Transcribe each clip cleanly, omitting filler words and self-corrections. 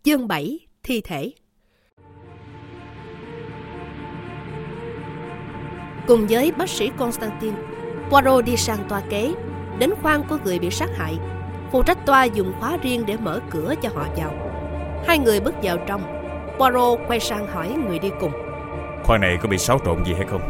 Chương 7. Thi thể. Cùng với bác sĩ Constantine, Poirot đi sang toa kế, đến khoang của người bị sát hại. Phụ trách toa dùng khóa riêng để mở cửa cho họ vào. Hai người bước vào trong. Poirot quay sang hỏi người đi cùng: Khoang này có bị xáo trộn gì hay không?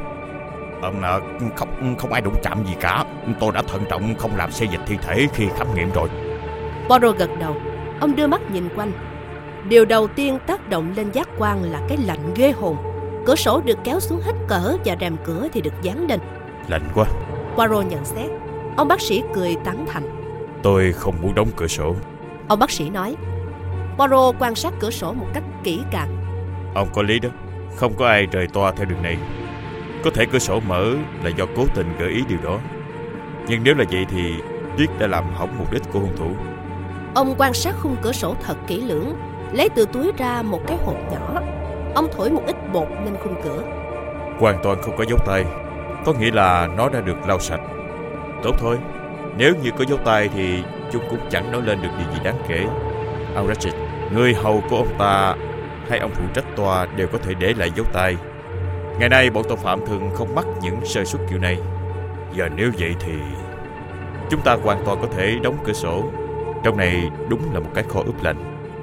Không ai đụng chạm gì cả. Tôi đã thận trọng không làm xê dịch thi thể khi khám nghiệm rồi. Poirot gật đầu. Ông đưa mắt nhìn quanh. Điều đầu tiên tác động lên giác quan là cái lạnh ghê hồn. Cửa sổ được kéo xuống hết cỡ và rèm cửa thì được dán lên. Lạnh quá, Poirot nhận xét. Ông bác sĩ cười tán thành. Tôi không muốn đóng cửa sổ, ông bác sĩ nói. Poirot quan sát cửa sổ một cách kỹ càng. Ông có lý đó, không có ai rời toa theo đường này. Có thể cửa sổ mở là do cố tình gợi ý điều đó, nhưng nếu là vậy thì Tuyết đã làm hỏng mục đích của hung thủ. Ông quan sát khung cửa sổ thật kỹ lưỡng, lấy từ túi ra một cái hộp nhỏ. Ông thổi một ít bột lên khung cửa. Hoàn toàn không có dấu tay, có nghĩa là nó đã được lau sạch. Tốt thôi, nếu như có dấu tay thì chúng cũng chẳng nói lên được điều gì đáng kể. Ông Ratchet, người hầu của ông ta hay ông phụ trách toa đều có thể để lại dấu tay. Ngày nay bọn tội phạm thường không mắc những sơ suất kiểu này. Giờ nếu vậy thì chúng ta hoàn toàn có thể đóng cửa sổ. Trong này đúng là một cái kho ướp lạnh.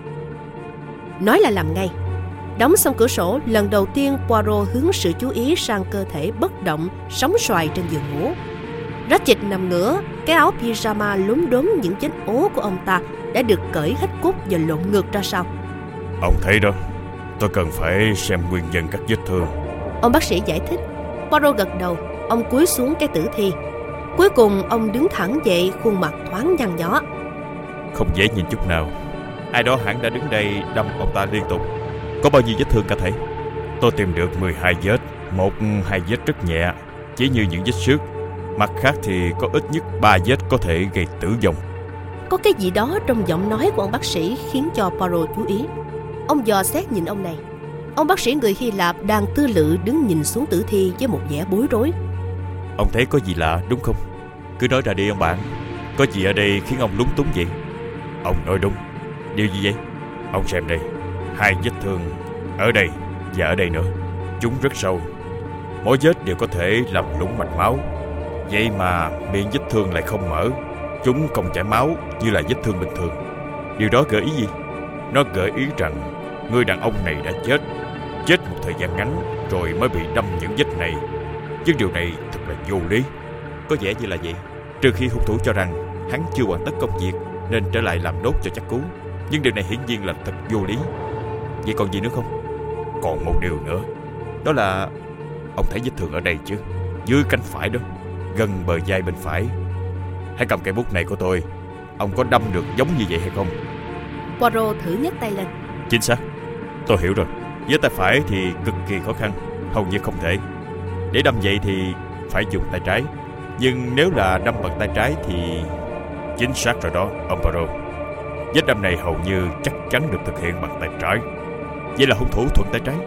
Nói là làm ngay. Đóng xong cửa sổ, lần đầu tiên Poirot hướng sự chú ý sang cơ thể bất động, sóng xoài trên giường ngủ. Ratchet nằm ngửa, cái áo pyjama lúm đốm những vết ố của ông ta đã được cởi hết cúc và lộn ngược ra sau. Ông thấy đó, tôi cần phải xem nguyên nhân các vết thương, ông bác sĩ giải thích. Poirot gật đầu. Ông cúi xuống cái tử thi. Cuối cùng ông đứng thẳng dậy, khuôn mặt thoáng nhăn nhó. Không dễ nhìn chút nào. Ai đó hẳn đã đứng đây đâm ông ta liên tục. Có bao nhiêu vết thương cả thể? Tôi tìm được 12 vết. 1-2 vết rất nhẹ, chỉ như những vết xước. Mặt khác thì có ít nhất 3 vết có thể gây tử vong. Có cái gì đó trong giọng nói của ông bác sĩ khiến cho Poirot chú ý. Ông dò xét nhìn ông này. Ông bác sĩ người Hy Lạp đang tư lự đứng nhìn xuống tử thi với một vẻ bối rối. Ông thấy có gì lạ đúng không? Cứ nói ra đi ông bạn. Có gì ở đây khiến ông lúng túng vậy? Ông nói đúng. Điều gì vậy? Ông xem đây. 2 vết thương ở đây và ở đây nữa. Chúng rất sâu. Mỗi vết đều có thể làm lũng mạch máu. Vậy mà miệng vết thương lại không mở. Chúng không chảy máu như là vết thương bình thường. Điều đó gợi ý gì? Nó gợi ý rằng người đàn ông này đã chết một thời gian ngắn rồi mới bị đâm những vết này. Nhưng điều này thật là vô lý. Có vẻ như là vậy. Trừ khi hung thủ cho rằng hắn chưa hoàn tất công việc nên trở lại làm nốt cho chắc cú. Nhưng điều này hiển nhiên là thật vô lý. Vậy còn gì nữa không? Còn một điều nữa. Đó là ông thấy vết thương ở đây chứ? Dưới cánh phải đó, gần bờ vai bên phải. Hãy cầm cây bút này của tôi. Ông có đâm được giống như vậy hay không? Poirot thử nhấc tay lên. Chính xác. Tôi hiểu rồi. Với tay phải thì cực kỳ khó khăn, hầu như không thể. Để đâm vậy thì phải dùng tay trái. Nhưng nếu là đâm bằng tay trái thì... Chính xác rồi đó, ông Poirot. Vết đâm này hầu như chắc chắn được thực hiện bằng tay trái. Vậy là hung thủ thuận tay trái?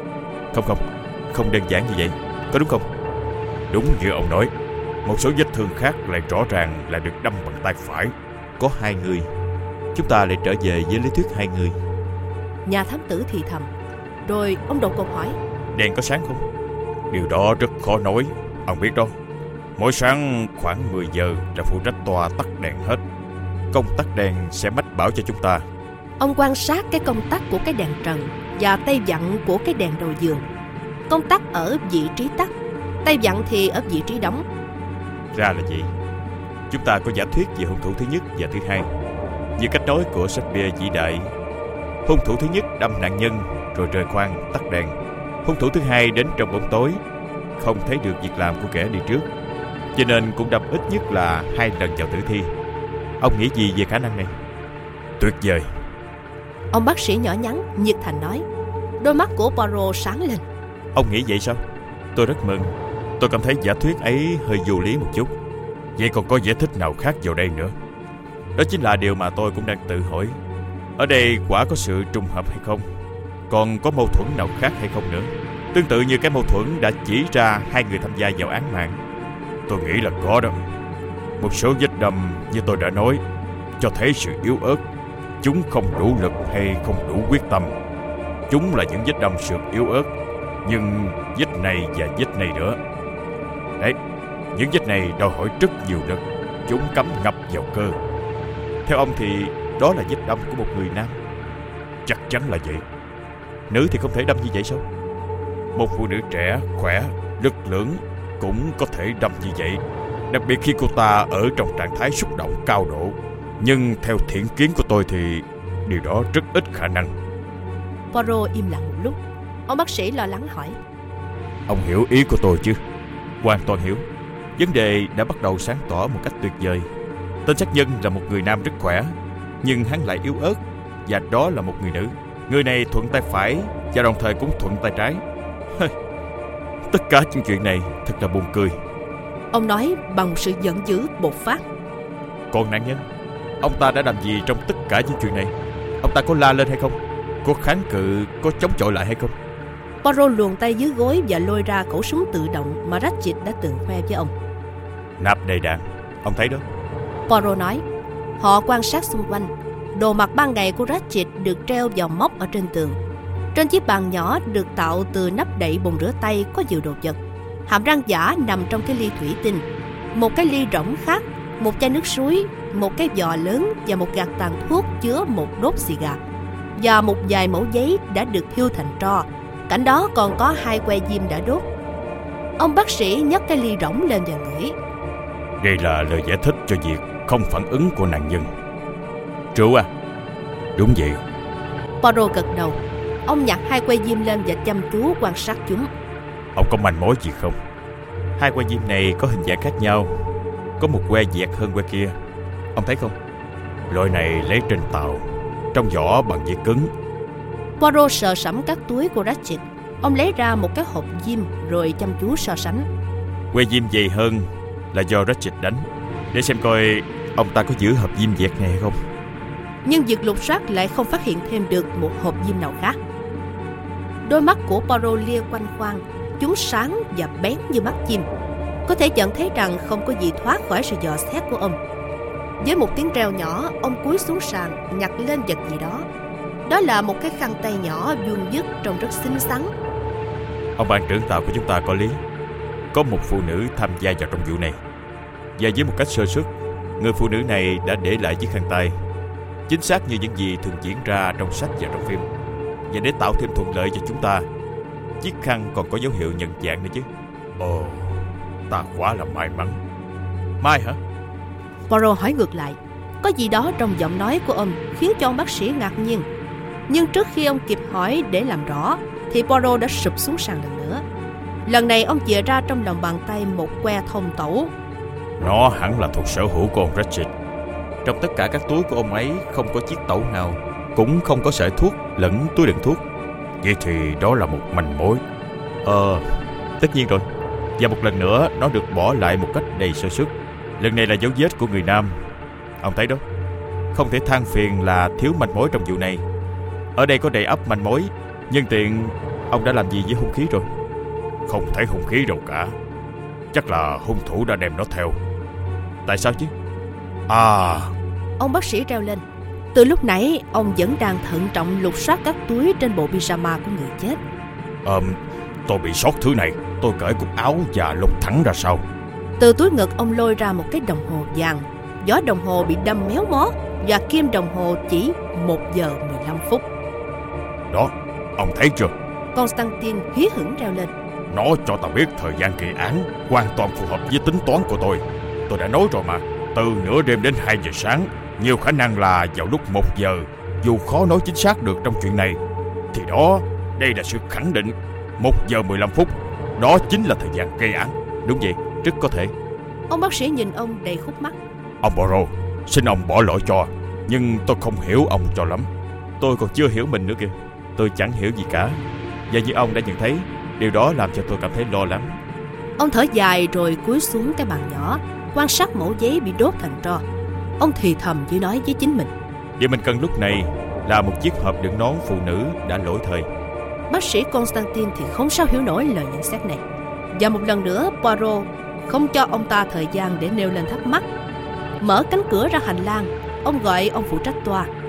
Không đơn giản như vậy, có đúng không? Đúng như ông nói. Một số vết thương khác lại rõ ràng là được đâm bằng tay phải. Có 2 người. Chúng ta lại trở về với lý thuyết 2 người. Nhà thám tử thì thầm. Rồi ông đột ngột hỏi: Đèn có sáng không? Điều đó rất khó nói. Ông biết đó, mỗi sáng khoảng 10 giờ là phụ trách toa tắt đèn hết. Công tắc đèn sẽ mách bảo cho chúng ta. Ông quan sát cái công tắc của cái đèn trần và tay vặn của cái đèn đầu giường. Công tắc ở vị trí tắt, tay vặn thì ở vị trí đóng. Ra là vậy. Chúng ta có giả thuyết về hung thủ thứ nhất và thứ hai. Như cách nói của Shakespeare vĩ đại, hung thủ thứ nhất đâm nạn nhân rồi rời khoang tắt đèn. Hung thủ thứ hai đến trong bóng tối, không thấy được việc làm của kẻ đi trước, cho nên cũng đâm ít nhất là 2 lần vào tử thi. Ông nghĩ gì về khả năng này? Tuyệt vời. Ông bác sĩ nhỏ nhắn nhiệt thành nói. Đôi mắt của Poirot sáng lên. Ông nghĩ vậy sao? Tôi rất mừng. Tôi cảm thấy giả thuyết ấy hơi vô lý một chút. Vậy còn có giải thích nào khác vào đây nữa? Đó chính là điều mà tôi cũng đang tự hỏi. Ở đây quả có sự trùng hợp hay không? Còn có mâu thuẫn nào khác hay không nữa? Tương tự như cái mâu thuẫn đã chỉ ra 2 người tham gia vào án mạng. Tôi nghĩ là có đó. Một số vết đâm như tôi đã nói cho thấy sự yếu ớt, chúng không đủ lực hay không đủ quyết tâm. Chúng là những vết đâm sượt yếu ớt, nhưng vết này và vết này nữa. Đấy, những vết này đòi hỏi rất nhiều lực. Chúng cắm ngập vào cơ. Theo ông thì đó là vết đâm của một người nam? Chắc chắn là vậy. Nữ thì không thể đâm như vậy sao? Một phụ nữ trẻ, khỏe, lực lưỡng cũng có thể đâm như vậy, đặc biệt khi cô ta ở trong trạng thái xúc động cao độ. Nhưng theo thiện kiến của tôi thì điều đó rất ít khả năng. Poirot im lặng một lúc. Ông bác sĩ lo lắng hỏi: Ông hiểu ý của tôi chứ? Hoàn toàn hiểu. Vấn đề đã bắt đầu sáng tỏ một cách tuyệt vời. Tên sát nhân là một người nam rất khỏe, nhưng hắn lại yếu ớt, và đó là một người nữ. Người này thuận tay phải và đồng thời cũng thuận tay trái. Tất cả những chuyện này thật là buồn cười. Ông nói bằng một sự giận dữ bộc phát. Còn nạn nhân, ông ta đã làm gì trong tất cả những chuyện này? Ông ta có la lên hay không? Có kháng cự, có chống chọi lại hay không? Poirot luồn tay dưới gối và lôi ra khẩu súng tự động mà Ratchett đã từng khoe với ông. Nạp đầy đạn, ông thấy đó. Poirot nói. Họ quan sát xung quanh. Đồ mặc ban ngày của Ratchett được treo vào móc ở trên tường. Trên chiếc bàn nhỏ được tạo từ nắp đậy bồn rửa tay có nhiều đồ vật. Hàm răng giả nằm trong cái ly thủy tinh, một cái ly rỗng khác, một chai nước suối, một cái giò lớn và một gạt tàn thuốc chứa một đốt xì gà, và một vài mẩu giấy đã được thiêu thành tro. Cạnh đó còn có 2 que diêm đã đốt. Ông bác sĩ nhấc cái ly rỗng lên và ngửi. Đây là lời giải thích cho việc không phản ứng của nạn nhân. Rượu à? Đúng vậy. Poirot gật đầu. Ông nhặt 2 que diêm lên và chăm chú quan sát chúng. Ông có manh mối gì không? 2 que diêm này có hình dạng khác nhau. Có một que dẹt hơn que kia. Ông thấy không? Loại này lấy trên tàu, trong vỏ bằng giấy cứng. Poirot sờ sẫm các túi của Ratchett. Ông lấy ra một cái hộp diêm rồi chăm chú so sánh. Que diêm dày hơn là do Ratchett đánh. Để xem coi ông ta có giữ hộp diêm dẹt này hay không. Nhưng việc lục soát lại không phát hiện thêm được một hộp diêm nào khác. Đôi mắt của Poirot lia quanh khoang. Chúng sáng và bén như mắt chim. Có thể nhận thấy rằng không có gì thoát khỏi sự dò xét của ông. Với một tiếng reo nhỏ, ông cúi xuống sàn nhặt lên vật gì đó. Đó là một cái khăn tay nhỏ vuông vức trông rất xinh xắn. Ông ban trưởng tàu của chúng ta có lý. Có một phụ nữ tham gia vào trong vụ này, và với một cách sơ suất, người phụ nữ này đã để lại chiếc khăn tay, chính xác như những gì thường diễn ra trong sách và trong phim. Và để tạo thêm thuận lợi cho chúng ta, chiếc khăn còn có dấu hiệu nhận dạng nữa chứ. Ồ, ta quá là may mắn. Mai hả? Poirot hỏi ngược lại. Có gì đó trong giọng nói của ông khiến cho ông bác sĩ ngạc nhiên. Nhưng trước khi ông kịp hỏi để làm rõ, thì Poirot đã sụp xuống sàn lần nữa. Lần này ông chìa ra trong lòng bàn tay một que thông tẩu. Nó hẳn là thuộc sở hữu của ông Ratchett. Trong tất cả các túi của ông ấy không có chiếc tẩu nào, cũng không có sợi thuốc lẫn túi đựng thuốc. Vậy thì đó là một manh mối. Tất nhiên rồi. Và một lần nữa nó được bỏ lại một cách đầy sơ suất. Lần này là dấu vết của người nam. Ông thấy đó, không thể than phiền là thiếu manh mối trong vụ này. Ở đây có đầy ắp manh mối. Nhân tiện, ông đã làm gì với hung khí rồi? Không thấy hung khí đâu cả. Chắc là hung thủ đã đem nó theo. Tại sao chứ? Ông bác sĩ reo lên. Từ lúc nãy ông vẫn đang thận trọng lục soát các túi trên bộ pyjama của người chết. Tôi bị sót thứ này. Tôi cởi cúc áo và lục thẳng ra sau. Từ túi ngực ông lôi ra một cái đồng hồ vàng. Gió đồng hồ bị đâm méo mó và kim đồng hồ chỉ 1 giờ 15 phút. Đó, ông thấy chưa? Constantine hí hửng reo lên. Nó cho ta biết thời gian gây án hoàn toàn phù hợp với tính toán của tôi. Tôi đã nói rồi mà, từ nửa đêm đến 2 giờ sáng, nhiều khả năng là vào lúc 1 giờ. Dù khó nói chính xác được trong chuyện này, thì đó, đây là sự khẳng định. 1 giờ 15 phút, đó chính là thời gian gây án. Đúng vậy, rất có thể. Ông bác sĩ nhìn ông đầy khúc mắc. Ông Poirot, xin ông bỏ lỗi cho, nhưng tôi không hiểu ông cho lắm. Tôi còn chưa hiểu mình nữa kìa. Tôi chẳng hiểu gì cả. Và như ông đã nhận thấy, điều đó làm cho tôi cảm thấy lo lắng. Ông thở dài rồi cúi xuống cái bàn nhỏ, quan sát mẩu giấy bị đốt thành tro. Ông thì thầm chỉ nói với chính mình. Điều mình cần lúc này là một chiếc hộp đựng nón phụ nữ đã lỗi thời. Bác sĩ Constantine thì không sao hiểu nổi lời nhận xét này. Và một lần nữa Poirot không cho ông ta thời gian để nêu lên thắc mắc. Mở cánh cửa ra hành lang, ông gọi ông phụ trách toa.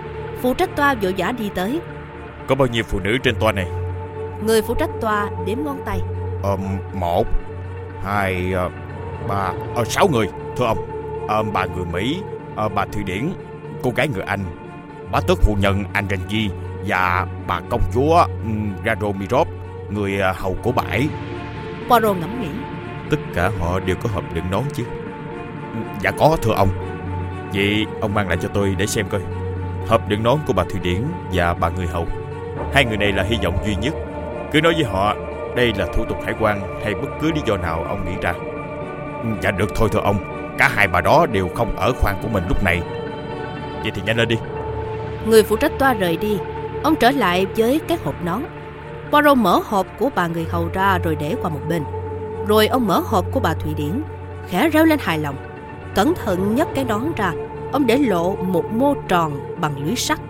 phụ trách toa vội vã đi tới. Có bao nhiêu phụ nữ trên toa này? Người phụ trách toa đếm ngón tay. 1, 2, 3, 6 người, thưa ông. Bà người Mỹ, bà Thụy Điển, cô gái người Anh, bá tước phu nhân Anjanji và bà công chúa Radomirov, người hầu của bà ấy. Poirot ngẫm nghĩ. Tất cả họ đều có hộp đựng nón chứ? Dạ có, thưa ông. Vậy ông mang lại cho tôi để xem coi. Hộp đựng nón của bà Thụy Điển và bà người hầu. Hai người này là hy vọng duy nhất. Cứ nói với họ đây là thủ tục hải quan hay bất cứ lý do nào ông nghĩ ra. Dạ được thôi thưa ông. Cả hai bà đó đều không ở khoang của mình lúc này. Vậy thì nhanh lên đi. Người phụ trách toa rời đi. Ông trở lại với cái hộp nón. Poirot mở hộp của bà người hầu ra rồi để qua một bên. Rồi ông mở hộp của bà Thụy Điển, khẽ reo lên hài lòng. Cẩn thận nhấc cái nón ra. Ông để lộ một mô tròn bằng lưới sắt.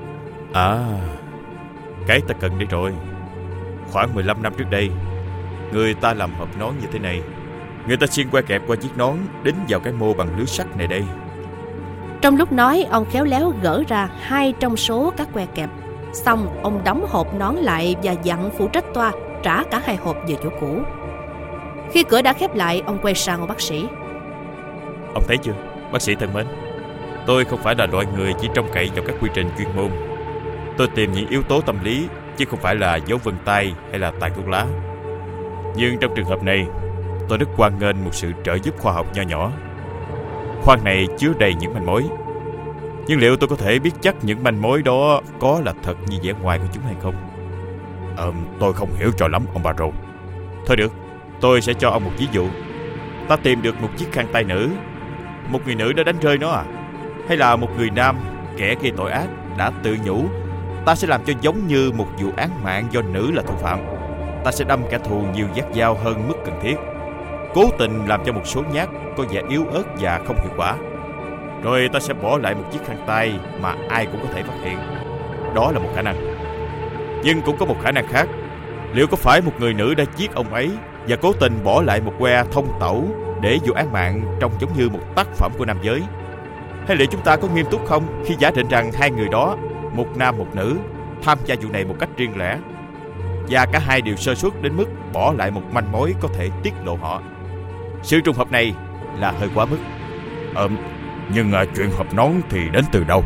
Cái ta cần đây rồi. Khoảng 15 năm trước đây, người ta làm hộp nón như thế này. Người ta xuyên que kẹp qua chiếc nón, đính vào cái mô bằng lưới sắt này đây. Trong lúc nói, ông khéo léo gỡ ra 2 trong số các que kẹp. Xong, ông đóng hộp nón lại và dặn phụ trách toa trả cả 2 hộp về chỗ cũ. Khi cửa đã khép lại, ông quay sang ông bác sĩ. Ông thấy chưa, bác sĩ thân mến, tôi không phải là loại người chỉ trông cậy vào các quy trình chuyên môn. Tôi tìm những yếu tố tâm lý, chứ không phải là dấu vân tay hay là tàn thuốc lá. Nhưng trong trường hợp này, tôi rất hoan nghênh một sự trợ giúp khoa học nho nhỏ. Khoang này chứa đầy những manh mối. Nhưng liệu tôi có thể biết chắc những manh mối đó có là thật như vẻ ngoài của chúng hay không? Tôi không hiểu cho lắm ông Poirot. Thôi được, tôi sẽ cho ông một ví dụ. Ta tìm được một chiếc khăn tay nữ. Một người nữ đã đánh rơi nó à? Hay là một người nam, kẻ gây tội ác, đã tự nhủ ta sẽ làm cho giống như một vụ án mạng do nữ là thủ phạm. Ta sẽ đâm kẻ thù nhiều nhát dao hơn mức cần thiết, cố tình làm cho một số nhát có vẻ yếu ớt và không hiệu quả. Rồi ta sẽ bỏ lại một chiếc khăn tay mà ai cũng có thể phát hiện. Đó là một khả năng. Nhưng cũng có một khả năng khác. Liệu có phải một người nữ đã giết ông ấy và cố tình bỏ lại một que thông tẩu để vụ án mạng trông giống như một tác phẩm của nam giới? Hay liệu chúng ta có nghiêm túc không khi giả định rằng hai người đó, một nam một nữ, tham gia vụ này một cách riêng lẻ, và cả hai đều sơ suất đến mức bỏ lại một manh mối có thể tiết lộ họ? Sự trùng hợp này là hơi quá mức. Nhưng chuyện hộp nón thì đến từ đâu?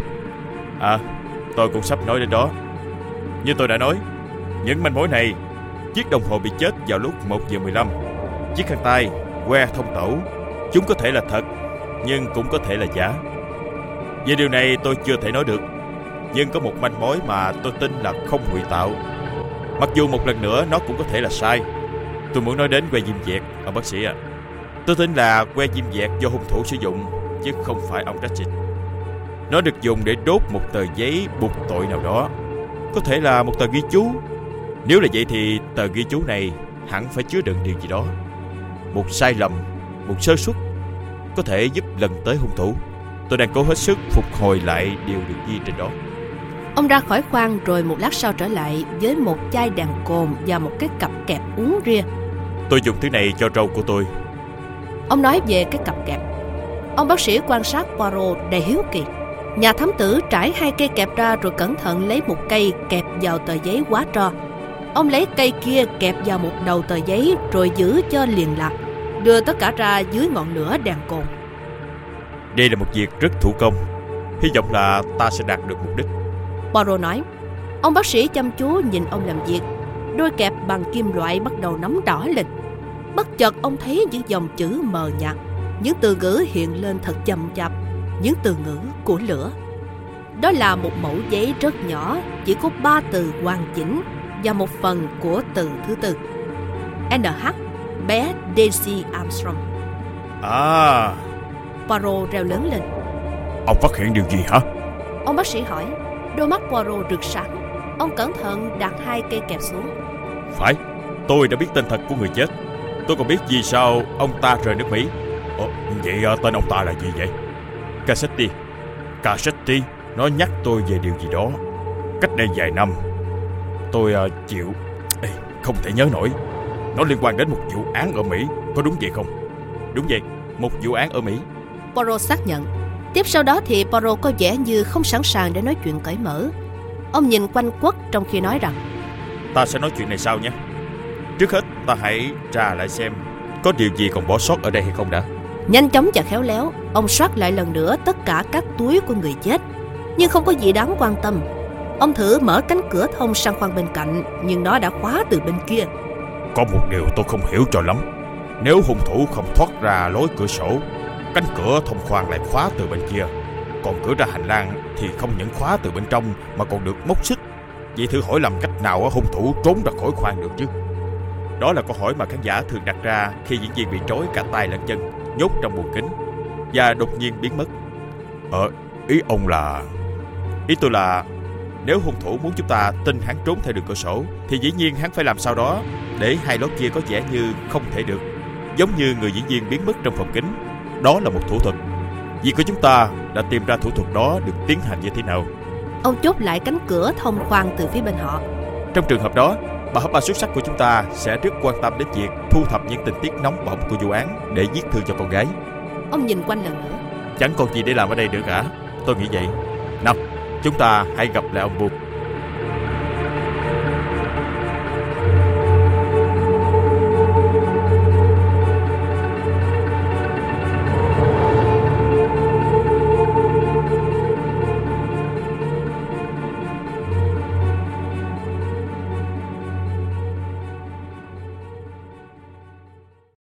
Tôi cũng sắp nói đến đó. Như tôi đã nói, những manh mối này: chiếc đồng hồ bị chết vào lúc 1:15, chiếc khăn tay, que thông tẩu, chúng có thể là thật, nhưng cũng có thể là giả. Về điều này tôi chưa thể nói được. Nhưng có một manh mối mà tôi tin là không ngụy tạo. Mặc dù một lần nữa nó cũng có thể là sai. Tôi muốn nói đến que diêm vẹt, ông bác sĩ ạ. Tôi tin là que diêm vẹt do hung thủ sử dụng, chứ không phải ông Ratchett. Nó được dùng để đốt một tờ giấy buộc tội nào đó. Có thể là một tờ ghi chú. Nếu là vậy thì tờ ghi chú này hẳn phải chứa đựng điều gì đó. Một sai lầm, một sơ suất có thể giúp lần tới hung thủ. Tôi đang cố hết sức phục hồi lại điều được ghi trên đó. Ông ra khỏi khoang rồi một lát sau trở lại với một chai đàn cồn và một cái cặp kẹp uống ria. Tôi dùng thứ này cho râu của tôi. Ông nói về cái cặp kẹp. Ông bác sĩ quan sát Poirot đầy hiếu kỳ. Nhà thám tử trải 2 cây kẹp ra rồi cẩn thận lấy một cây kẹp vào tờ giấy hóa tro. Ông lấy cây kia kẹp vào một đầu tờ giấy rồi giữ cho liền lạc, đưa tất cả ra dưới ngọn lửa đàn cồn. Đây là một việc rất thủ công. Hy vọng là ta sẽ đạt được mục đích. Poirot nói. Ông bác sĩ chăm chú nhìn ông làm việc. Đôi kẹp bằng kim loại bắt đầu nóng đỏ lên. Bất chợt ông thấy những dòng chữ mờ nhạt. Những từ ngữ hiện lên thật chậm chạp. Những từ ngữ của lửa. Đó là một mẩu giấy rất nhỏ, chỉ có 3 từ hoàn chỉnh và một phần của từ thứ tư. NH, bé Daisy Armstrong. Poirot reo lớn lên. Ông phát hiện điều gì hả? Ông bác sĩ hỏi. Đôi mắt Poirot rực sáng. Ông cẩn thận đặt 2 cây kẹp xuống. Phải, tôi đã biết tên thật của người chết. Tôi còn biết vì sao ông ta rời nước Mỹ. Vậy tên ông ta là gì vậy? Cassetti. Nó nhắc tôi về điều gì đó cách đây vài năm. Tôi chịu không thể nhớ nổi. Nó liên quan đến một vụ án ở Mỹ, có đúng vậy không? Đúng vậy, một vụ án ở Mỹ. Poirot xác nhận. Tiếp sau đó thì Poirot có vẻ như không sẵn sàng để nói chuyện cởi mở. Ông nhìn quanh quất trong khi nói rằng: Ta sẽ nói chuyện này sau nhé. Trước hết ta hãy tra lại xem có điều gì còn bỏ sót ở đây hay không đã. Nhanh chóng và khéo léo, ông soát lại lần nữa tất cả các túi của người chết, nhưng không có gì đáng quan tâm. Ông thử mở cánh cửa thông sang khoang bên cạnh, nhưng nó đã khóa từ bên kia. Có một điều tôi không hiểu cho lắm. Nếu hung thủ không thoát ra lối cửa sổ, cánh cửa thông khoang lại khóa từ bên kia, còn cửa ra hành lang thì không những khóa từ bên trong mà còn được móc xích. Vậy thử hỏi làm cách nào hung thủ trốn ra khỏi khoang được chứ? Đó là câu hỏi mà khán giả thường đặt ra khi diễn viên bị trói cả tay lẫn chân, nhốt trong buồng kính và đột nhiên biến mất. Ý tôi là nếu hung thủ muốn chúng ta tin hắn trốn theo đường cửa sổ thì dĩ nhiên hắn phải làm sao đó để hai lối kia có vẻ như không thể được, giống như người diễn viên biến mất trong phòng kính. Đó là một thủ thuật. Việc của chúng ta đã tìm ra thủ thuật đó được tiến hành như thế nào. Ông chốt lại cánh cửa thông khoang từ phía bên họ. Trong trường hợp đó, bà hấp ba xuất sắc của chúng ta sẽ rất quan tâm đến việc thu thập những tình tiết nóng bỏng của vụ án để viết thư cho con gái. Ông nhìn quanh lần nữa. Chẳng còn gì để làm ở đây nữa cả. Tôi nghĩ vậy. Nào, chúng ta hãy gặp lại ông Buộc